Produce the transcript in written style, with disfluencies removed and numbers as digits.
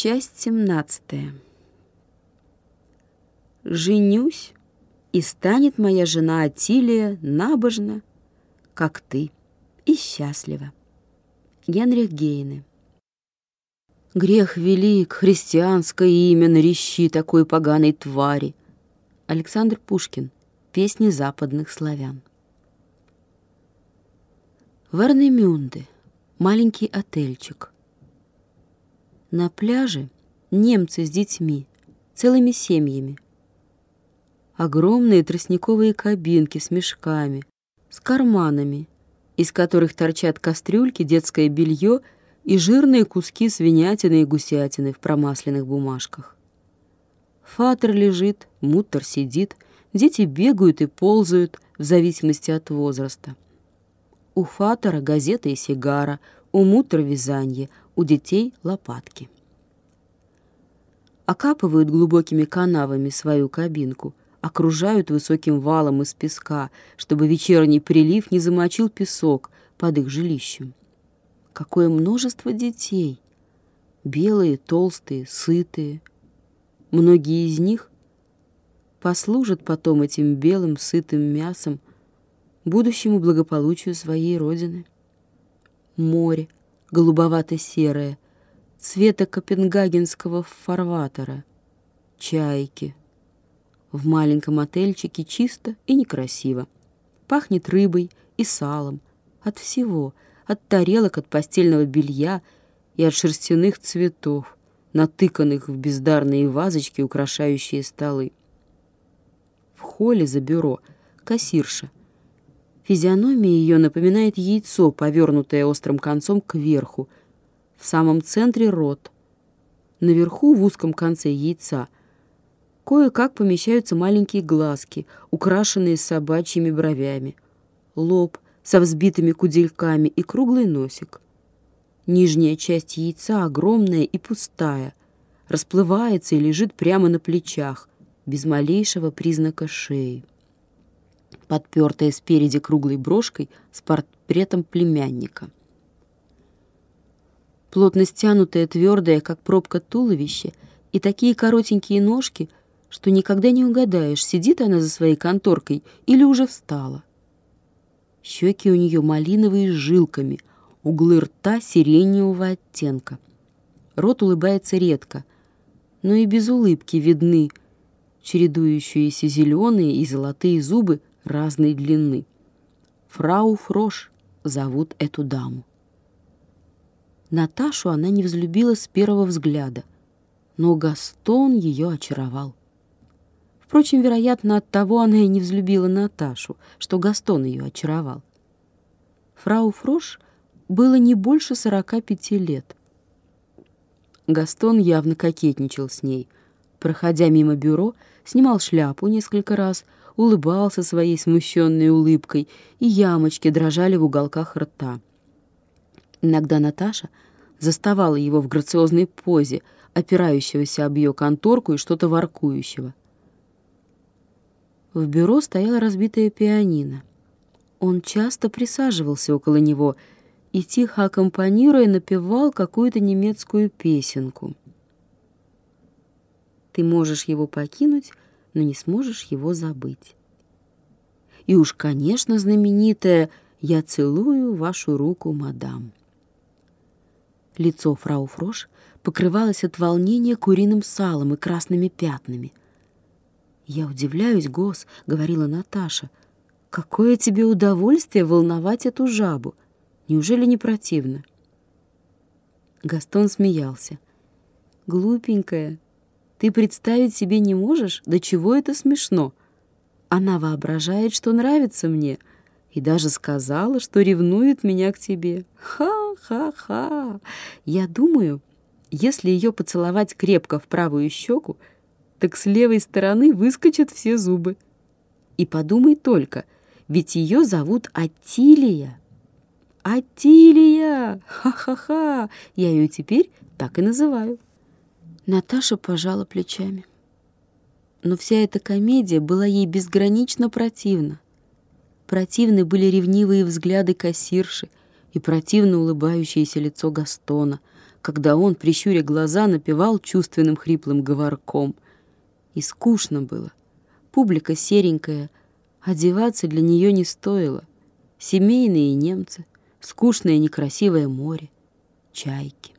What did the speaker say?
Часть 17. Женюсь, и станет моя жена Атилия набожна, как ты, и счастлива. Генрих Гейне. Грех велик, христианское имя нарещи такой поганой твари. Александр Пушкин. Песни западных славян. Варнемюнде. Маленький отельчик. На пляже немцы с детьми, целыми семьями. Огромные тростниковые кабинки с мешками, с карманами, из которых торчат кастрюльки, детское белье и жирные куски свинятины и гусятины в промасленных бумажках. Фатер лежит, муттер сидит, дети бегают и ползают в зависимости от возраста. У фатера газета и сигара, у муттер вязанье, у детей лопатки. Окапывают глубокими канавами свою кабинку, окружают высоким валом из песка, чтобы вечерний прилив не замочил песок под их жилищем. Какое множество детей! Белые, толстые, сытые. Многие из них послужат потом этим белым, сытым мясом будущему благополучию своей родины. Море, голубовато-серое, цвета копенгагенского фарватера, чайки. В маленьком отельчике чисто и некрасиво. Пахнет рыбой и салом, от всего, от тарелок, от постельного белья и от шерстяных цветов, натыканных в бездарные вазочки, украшающие столы. В холле за бюро кассирша. Физиономия ее напоминает яйцо, повернутое острым концом кверху. В самом центре рот. Наверху, в узком конце яйца, кое-как помещаются маленькие глазки, украшенные собачьими бровями, лоб со взбитыми кудельками и круглый носик. Нижняя часть яйца огромная и пустая, расплывается и лежит прямо на плечах, без малейшего признака шеи. Подпертая спереди круглой брошкой с портретом племянника. Плотно стянутое, твердое, как пробка, туловище и такие коротенькие ножки, что никогда не угадаешь, сидит она за своей конторкой или уже встала. Щеки у нее малиновые с жилками, углы рта сиреневого оттенка. Рот улыбается редко, но и без улыбки видны чередующиеся зеленые и золотые зубы разной длины. Фрау Фрош зовут эту даму. Наташу она не взлюбила с первого взгляда, но Гастон ее очаровал. Впрочем, вероятно, оттого она и не взлюбила Наташу, что Гастон ее очаровал. Фрау Фрош было не больше 45 лет. Гастон явно кокетничал с ней. Проходя мимо бюро, снимал шляпу несколько раз, улыбался своей смущенной улыбкой, и ямочки дрожали в уголках рта. Иногда Наташа заставала его в грациозной позе, опирающегося об ее конторку и что-то воркующего. В бюро стояла разбитая пианино. Он часто присаживался около него и, тихо аккомпанируя, напевал какую-то немецкую песенку. Ты можешь его покинуть, но не сможешь его забыть. И уж, конечно, знаменитая «Я целую вашу руку, мадам». Лицо фрау Фрош покрывалось от волнения куриным салом и красными пятнами. «Я удивляюсь, Гос», — говорила Наташа, — «какое тебе удовольствие волновать эту жабу! Неужели не противно?» Гастон смеялся. «Глупенькая, ты представить себе не можешь, до чего это смешно. Она воображает, что нравится мне, и даже сказала, что ревнует меня к тебе. Ха-ха-ха! Я думаю, если ее поцеловать крепко в правую щеку, так с левой стороны выскочат все зубы. И подумай только, ведь ее зовут Атилия. Атилия! Ха-ха-ха! Я ее теперь так и называю». Наташа пожала плечами. Но вся эта комедия была ей безгранично противна. Противны были ревнивые взгляды кассирши и противно улыбающееся лицо Гастона, когда он, прищуря глаза, напевал чувственным хриплым говорком. И скучно было. Публика серенькая, одеваться для нее не стоило. Семейные немцы, скучное некрасивое море, чайки.